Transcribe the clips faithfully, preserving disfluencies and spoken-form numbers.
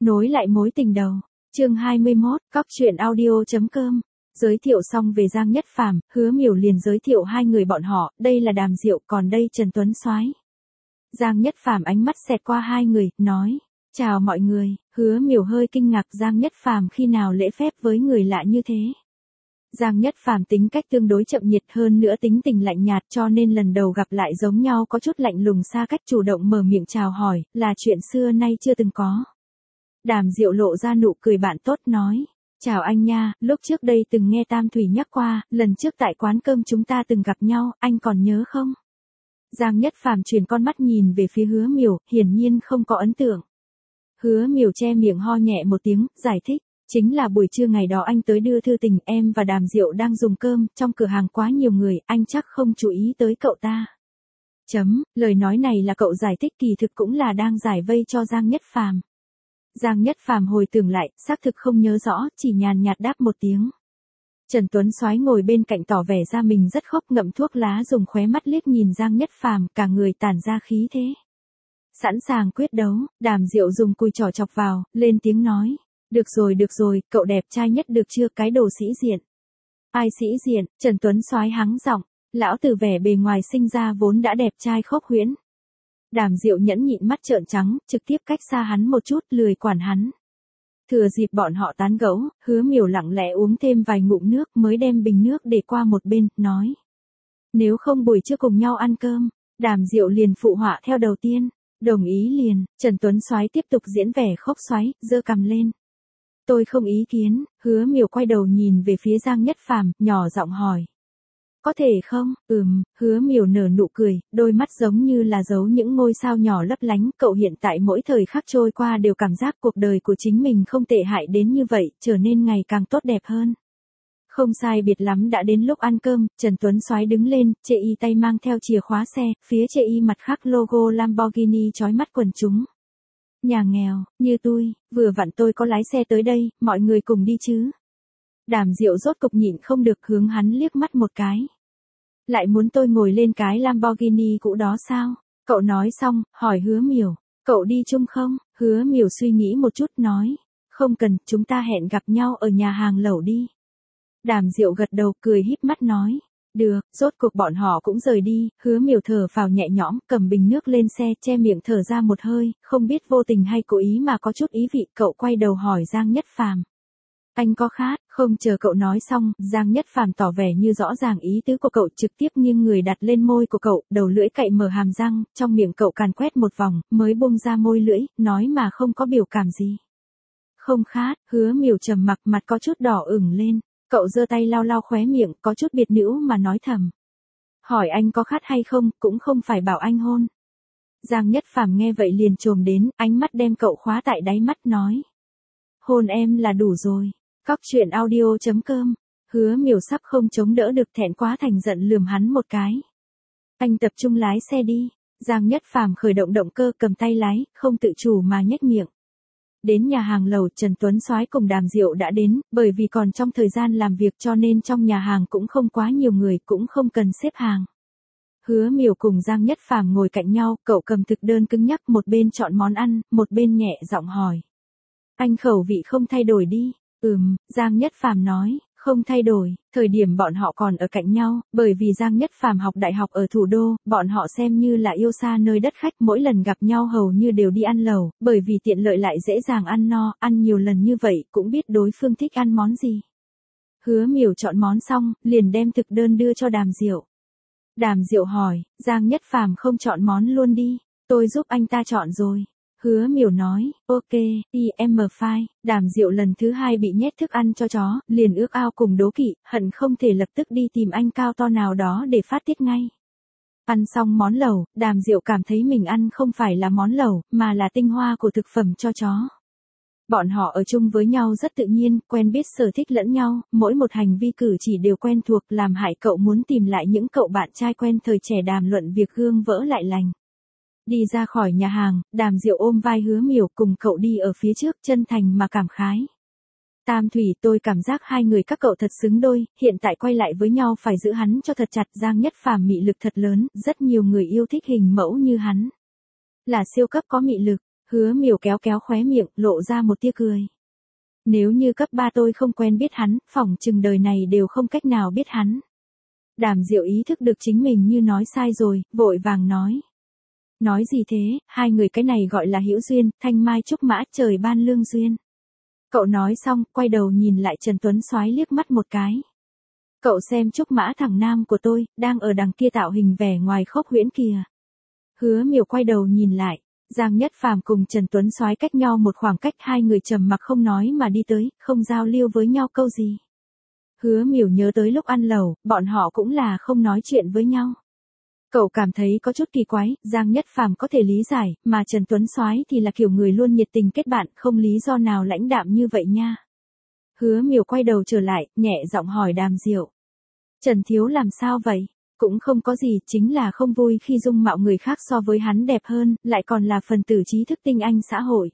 Nối lại mối tình đầu. Chương hai mươi mốt, cóc truyện audio chấm com. Giới thiệu xong về Giang Nhất Phàm, Hứa Miểu liền giới thiệu hai người bọn họ, đây là Đàm Diệu, còn đây Trần Tuấn Soái. Giang Nhất Phàm ánh mắt xẹt qua hai người, nói: "Chào mọi người." Hứa Miểu hơi kinh ngạc Giang Nhất Phàm khi nào lễ phép với người lạ như thế. Giang Nhất Phàm tính cách tương đối chậm nhiệt, hơn nữa tính tình lạnh nhạt, cho nên lần đầu gặp lại giống nhau có chút lạnh lùng xa cách, chủ động mở miệng chào hỏi, là chuyện xưa nay chưa từng có. Đàm Diệu lộ ra nụ cười bạn tốt, nói: "Chào anh nha, lúc trước đây từng nghe Tam Thủy nhắc qua, lần trước tại quán cơm chúng ta từng gặp nhau, anh còn nhớ không?" Giang Nhất Phàm chuyển con mắt nhìn về phía Hứa Miểu, hiển nhiên không có ấn tượng. Hứa Miểu che miệng ho nhẹ một tiếng, giải thích: "Chính là buổi trưa ngày đó anh tới đưa thư tình, em và Đàm Diệu đang dùng cơm, trong cửa hàng quá nhiều người, anh chắc không chú ý tới cậu ta." Chấm, lời nói này là cậu giải thích, kỳ thực cũng là đang giải vây cho Giang Nhất Phàm. Giang Nhất Phàm hồi tưởng lại, xác thực không nhớ rõ, chỉ nhàn nhạt đáp một tiếng. Trần Tuấn Soái ngồi bên cạnh tỏ vẻ ra mình rất khóc, ngậm thuốc lá, dùng khóe mắt liếc nhìn Giang Nhất Phàm, cả người tản ra khí thế. Sẵn sàng quyết đấu, Đàm Diệu dùng cùi trỏ chọc vào, lên tiếng nói: "Được rồi được rồi, cậu đẹp trai nhất được chưa, cái đồ sĩ diện." "Ai sĩ diện?" Trần Tuấn Soái hắng giọng: "Lão tử vẻ bề ngoài sinh ra vốn đã đẹp trai khốc huyễn." Đàm Diệu nhẫn nhịn mắt trợn trắng, trực tiếp cách xa hắn một chút, lười quản hắn. Thừa dịp bọn họ tán gẫu, Hứa Miểu lặng lẽ uống thêm vài ngụm nước mới đem bình nước để qua một bên, nói: "Nếu không buổi trưa cùng nhau ăn cơm." Đàm Diệu liền phụ họa theo đầu tiên, đồng ý liền. Trần Tuấn Soái tiếp tục diễn vẻ khốc xoáy, giơ cằm lên: "Tôi không ý kiến." Hứa Miểu quay đầu nhìn về phía Giang Nhất Phàm, nhỏ giọng hỏi: "Có thể không?" "Ừm." Hứa Miểu nở nụ cười, đôi mắt giống như là giấu những ngôi sao nhỏ lấp lánh, cậu hiện tại mỗi thời khắc trôi qua đều cảm giác cuộc đời của chính mình không tệ hại đến như vậy, trở nên ngày càng tốt đẹp hơn. Không sai biệt lắm đã đến lúc ăn cơm, Trần Tuấn Soái đứng lên, chê y tay mang theo chìa khóa xe, phía chê y mặt khắc logo Lamborghini chói mắt quần chúng. "Nhà nghèo, như tôi, vừa vặn tôi có lái xe tới đây, mọi người cùng đi chứ." Đàm Diệu rốt cục nhịn không được hướng hắn liếc mắt một cái. "Lại muốn tôi ngồi lên cái Lamborghini cũ đó sao?" Cậu nói xong, hỏi Hứa Miểu: "Cậu đi chung không?" Hứa Miểu suy nghĩ một chút, nói: "Không cần, chúng ta hẹn gặp nhau ở nhà hàng lẩu đi." Đàm Diệu gật đầu, cười híp mắt nói: "Được." Rốt cuộc bọn họ cũng rời đi, Hứa Miểu thở phào nhẹ nhõm, cầm bình nước lên xe, che miệng thở ra một hơi, không biết vô tình hay cố ý mà có chút ý vị, cậu quay đầu hỏi Giang Nhất Phàm: "Anh có khát?" Không chờ cậu nói xong, Giang Nhất Phàm tỏ vẻ như rõ ràng ý tứ của cậu, trực tiếp nghiêng người đặt lên môi của cậu, đầu lưỡi cậy mở hàm răng, trong miệng cậu càn quét một vòng, mới buông ra môi lưỡi, nói mà không có biểu cảm gì: "Không khát." Hứa Miểu trầm mặc, mặt có chút đỏ ửng lên, cậu giơ tay lau lau khóe miệng, có chút biệt nữ mà nói thầm: "Hỏi anh có khát hay không, cũng không phải bảo anh hôn." Giang Nhất Phàm nghe vậy liền chồm đến, ánh mắt đem cậu khóa tại đáy mắt, nói: "Hôn em là đủ rồi." Cóc truyện audio chấm com. Hứa Miểu sắp không chống đỡ được, thẹn quá thành giận lườm hắn một cái: "Anh tập trung lái xe đi." Giang Nhất Phàm khởi động động cơ, cầm tay lái, không tự chủ mà nhếch miệng. Đến nhà hàng lẩu, Trần Tuấn Soái cùng Đàm Diệu đã đến, bởi vì còn trong thời gian làm việc cho nên trong nhà hàng cũng không quá nhiều người, cũng không cần xếp hàng. Hứa Miểu cùng Giang Nhất Phàm ngồi cạnh nhau, cậu cầm thực đơn cứng nhắc, một bên chọn món ăn, một bên nhẹ giọng hỏi: "Anh khẩu vị không thay đổi đi?" "Ừm." Giang Nhất Phàm nói: "Không thay đổi." Thời điểm bọn họ còn ở cạnh nhau, bởi vì Giang Nhất Phàm học đại học ở thủ đô, bọn họ xem như là yêu xa nơi đất khách, mỗi lần gặp nhau hầu như đều đi ăn lẩu, bởi vì tiện lợi lại dễ dàng ăn no, ăn nhiều lần như vậy cũng biết đối phương thích ăn món gì. Hứa Miểu chọn món xong, liền đem thực đơn đưa cho Đàm Diệu. Đàm Diệu hỏi: "Giang Nhất Phàm không chọn món luôn đi?" "Tôi giúp anh ta chọn rồi." Hứa Miểu nói: "Ok, i em file." Đàm Diệu lần thứ hai bị nhét thức ăn cho chó, liền ước ao cùng đố kỵ, hận không thể lập tức đi tìm anh cao to nào đó để phát tiết ngay. Ăn xong món lẩu, Đàm Diệu cảm thấy mình ăn không phải là món lẩu, mà là tinh hoa của thực phẩm cho chó. Bọn họ ở chung với nhau rất tự nhiên, quen biết sở thích lẫn nhau, mỗi một hành vi cử chỉ đều quen thuộc, làm hại cậu muốn tìm lại những cậu bạn trai quen thời trẻ đàm luận việc gương vỡ lại lành. Đi ra khỏi nhà hàng, Đàm Diệu ôm vai Hứa Miểu, cùng cậu đi ở phía trước, chân thành mà cảm khái: "Tam Thủy, tôi cảm giác hai người các cậu thật xứng đôi, hiện tại quay lại với nhau phải giữ hắn cho thật chặt." Giang Nhất Phàm mị lực thật lớn, rất nhiều người yêu thích hình mẫu như hắn. Là siêu cấp có mị lực. Hứa Miểu kéo kéo khóe miệng, lộ ra một tia cười. Nếu như cấp ba tôi không quen biết hắn, phỏng chừng đời này đều không cách nào biết hắn. Đàm Diệu ý thức được chính mình như nói sai rồi, vội vàng nói. Nói gì thế, hai người cái này gọi là hữu duyên, thanh mai trúc mã, trời ban lương duyên. Cậu nói xong, quay đầu nhìn lại Trần Tuấn Soái liếc mắt một cái. Cậu xem trúc mã thằng nam của tôi, đang ở đằng kia tạo hình vẻ ngoài khốc huyễn kìa. Hứa Miểu quay đầu nhìn lại, Giang Nhất Phàm cùng Trần Tuấn Soái cách nhau một khoảng cách, hai người trầm mặc không nói mà đi tới, không giao lưu với nhau câu gì. Hứa Miểu nhớ tới lúc ăn lẩu, bọn họ cũng là không nói chuyện với nhau. Cậu cảm thấy có chút kỳ quái, Giang Nhất Phàm có thể lý giải, mà Trần Tuấn Soái thì là kiểu người luôn nhiệt tình kết bạn, không lý do nào lãnh đạm như vậy nha. Hứa Miểu quay đầu trở lại, nhẹ giọng hỏi Đàm Diệu. Trần Thiếu làm sao vậy? Cũng không có gì, chính là không vui khi dung mạo người khác so với hắn đẹp hơn, lại còn là phần tử trí thức tinh anh xã hội.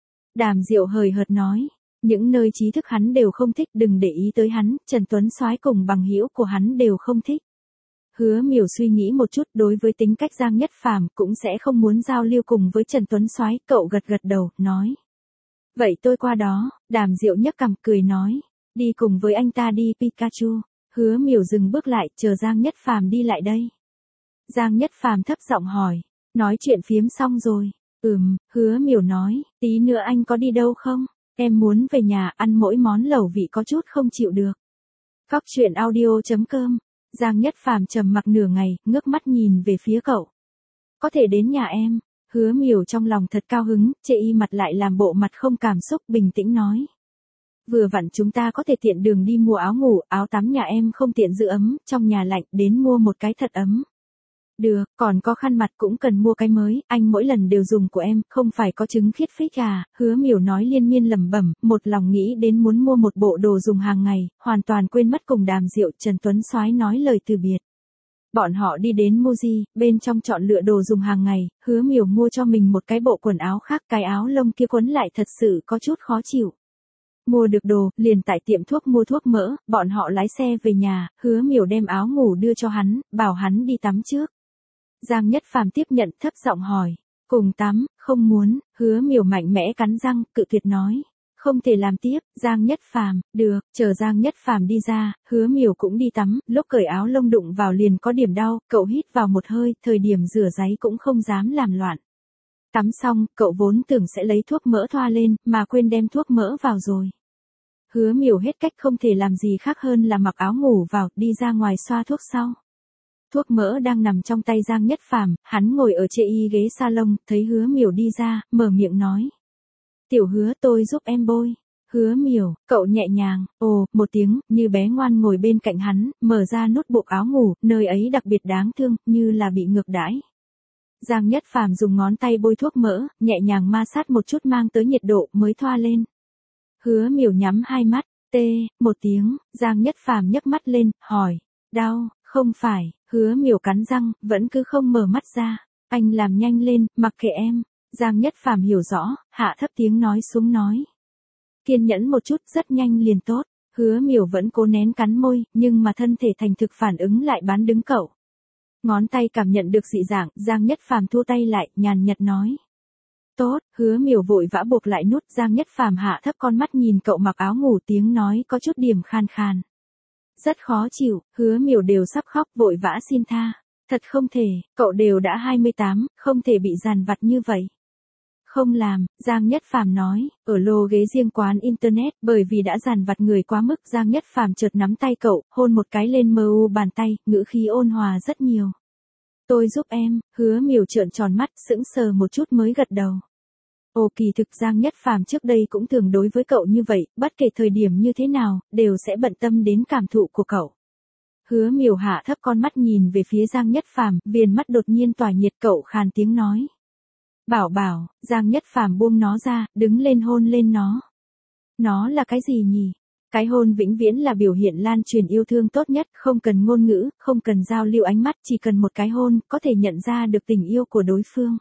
Đàm Diệu hời hợt nói, những nơi trí thức hắn đều không thích, đừng để ý tới hắn, Trần Tuấn Soái cùng bằng hữu của hắn đều không thích. Hứa Miểu suy nghĩ một chút, đối với tính cách Giang Nhất Phàm cũng sẽ không muốn giao lưu cùng với Trần Tuấn Soái, cậu gật gật đầu, nói. Vậy tôi qua đó, Đàm Diệu nhấc cằm cười nói, đi cùng với anh ta đi Pikachu. Hứa Miểu dừng bước lại, chờ Giang Nhất Phàm đi lại đây. Giang Nhất Phàm thấp giọng hỏi, nói chuyện phiếm xong rồi. Ừm, Hứa Miểu nói, tí nữa anh có đi đâu không? Em muốn về nhà ăn mỗi món lẩu vị có chút không chịu được. Cóc truyện audio chấm com. Giang Nhất Phàm trầm mặc nửa ngày, ngước mắt nhìn về phía cậu. Có thể đến nhà em. Hứa Miểu trong lòng thật cao hứng, chê y mặt lại làm bộ mặt không cảm xúc, bình tĩnh nói. Vừa vặn chúng ta có thể tiện đường đi mua áo ngủ, áo tắm nhà em không tiện giữ ấm, trong nhà lạnh, đến mua một cái thật ấm. Được, còn có khăn mặt cũng cần mua cái mới, anh mỗi lần đều dùng của em, không phải có trứng khiết phích à, Hứa Miểu nói liên miên lẩm bẩm, một lòng nghĩ đến muốn mua một bộ đồ dùng hàng ngày, hoàn toàn quên mất cùng Đàm Diệu. Trần Tuấn Soái nói lời từ biệt. Bọn họ đi đến Muji, bên trong chọn lựa đồ dùng hàng ngày, Hứa Miểu mua cho mình một cái bộ quần áo khác, cái áo lông kia quấn lại thật sự có chút khó chịu. Mua được đồ, liền tại tiệm thuốc mua thuốc mỡ, bọn họ lái xe về nhà, Hứa Miểu đem áo ngủ đưa cho hắn, bảo hắn đi tắm trước. Giang Nhất Phàm tiếp nhận, thấp giọng hỏi, cùng tắm, không muốn, Hứa Miểu mạnh mẽ cắn răng, cự tuyệt nói, không thể làm tiếp. Giang Nhất Phàm, được, chờ Giang Nhất Phàm đi ra, Hứa Miểu cũng đi tắm, lúc cởi áo lông đụng vào liền có điểm đau, cậu hít vào một hơi, thời điểm rửa ráy cũng không dám làm loạn. Tắm xong, cậu vốn tưởng sẽ lấy thuốc mỡ thoa lên, mà quên đem thuốc mỡ vào rồi. Hứa Miểu hết cách không thể làm gì khác hơn là mặc áo ngủ vào, đi ra ngoài xoa thuốc sau. Thuốc mỡ đang nằm trong tay Giang Nhất Phàm, hắn ngồi ở chê y ghế salon, thấy Hứa Miểu đi ra, mở miệng nói. Tiểu Hứa, tôi giúp em bôi. Hứa Miểu, cậu nhẹ nhàng, ồ, một tiếng, như bé ngoan ngồi bên cạnh hắn, mở ra nút buộc áo ngủ, nơi ấy đặc biệt đáng thương, như là bị ngược đãi. Giang Nhất Phàm dùng ngón tay bôi thuốc mỡ, nhẹ nhàng ma sát một chút mang tới nhiệt độ mới thoa lên. Hứa Miểu nhắm hai mắt, tê, một tiếng, Giang Nhất Phàm nhấc mắt lên, hỏi, đau, không phải, Hứa Miểu cắn răng, vẫn cứ không mở mắt ra, anh làm nhanh lên, mặc kệ em. Giang Nhất Phàm hiểu rõ, hạ thấp tiếng nói xuống nói. Kiên nhẫn một chút, rất nhanh liền tốt. Hứa Miểu vẫn cố nén cắn môi, nhưng mà thân thể thành thực phản ứng lại bán đứng cậu. Ngón tay cảm nhận được dị dạng, Giang Nhất Phàm thu tay lại, nhàn nhạt nói. Tốt, Hứa Miểu vội vã buộc lại nút. Giang Nhất Phàm hạ thấp con mắt nhìn cậu mặc áo ngủ, tiếng nói có chút điểm khan khan. Rất khó chịu, Hứa Miểu đều sắp khóc, vội vã xin tha. Thật không thể, cậu đều đã hai mươi tám, không thể bị dằn vặt như vậy. Không làm, Giang Nhất Phàm nói, ở lô ghế riêng quán internet, bởi vì đã dằn vặt người quá mức, Giang Nhất Phàm chợt nắm tay cậu, hôn một cái lên mờ u bàn tay, ngữ khí ôn hòa rất nhiều. Tôi giúp em. Hứa Miểu trợn tròn mắt, sững sờ một chút mới gật đầu. Ồ, kỳ thực Giang Nhất Phàm trước đây cũng thường đối với cậu như vậy, bất kể thời điểm như thế nào, đều sẽ bận tâm đến cảm thụ của cậu. Hứa Miểu hạ thấp con mắt nhìn về phía Giang Nhất Phàm, viền mắt đột nhiên tỏa nhiệt, cậu khàn tiếng nói. Bảo bảo. Giang Nhất Phàm buông nó ra, đứng lên hôn lên nó. Nó là cái gì nhỉ? Cái hôn vĩnh viễn là biểu hiện lan truyền yêu thương tốt nhất, không cần ngôn ngữ, không cần giao lưu ánh mắt, chỉ cần một cái hôn, có thể nhận ra được tình yêu của đối phương.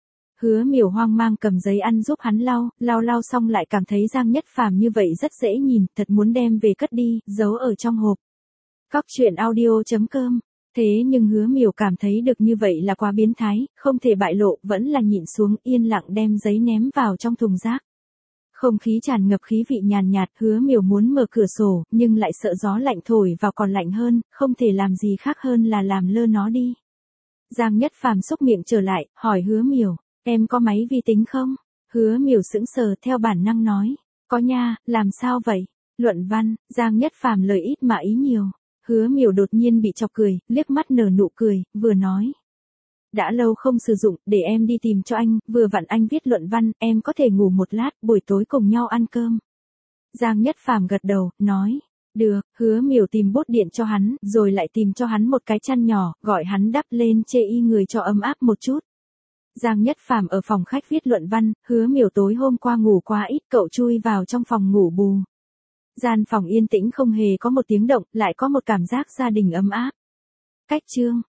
Hứa Miểu hoang mang cầm giấy ăn giúp hắn lau, lau lau xong lại cảm thấy Giang Nhất Phàm như vậy rất dễ nhìn, thật muốn đem về cất đi, giấu ở trong hộp. Cóc truyện audio chấm com Thế nhưng Hứa Miểu cảm thấy được như vậy là quá biến thái, không thể bại lộ, vẫn là nhịn xuống, yên lặng đem giấy ném vào trong thùng rác. Không khí tràn ngập khí vị nhàn nhạt, Hứa Miểu muốn mở cửa sổ, nhưng lại sợ gió lạnh thổi vào còn lạnh hơn, không thể làm gì khác hơn là làm lơ nó đi. Giang Nhất Phàm xúc miệng trở lại, hỏi Hứa Miểu, em có máy vi tính không? Hứa Miểu sững sờ, theo bản năng nói, có nha, làm sao vậy? Luận văn. Giang Nhất Phàm lời ít mà ý nhiều. Hứa Miểu đột nhiên bị chọc cười, liếc mắt nở nụ cười, vừa nói. Đã lâu không sử dụng, để em đi tìm cho anh, vừa vặn anh viết luận văn, em có thể ngủ một lát, buổi tối cùng nhau ăn cơm. Giang Nhất Phàm gật đầu, nói. Được. Hứa Miểu tìm bốt điện cho hắn, rồi lại tìm cho hắn một cái chăn nhỏ, gọi hắn đắp lên chê y người cho ấm áp một chút. Giang Nhất Phàm ở phòng khách viết luận văn, Hứa Miểu tối hôm qua ngủ quá ít, cậu chui vào trong phòng ngủ bù. Gian phòng yên tĩnh không hề có một tiếng động, lại có một cảm giác gia đình ấm áp. Cách chương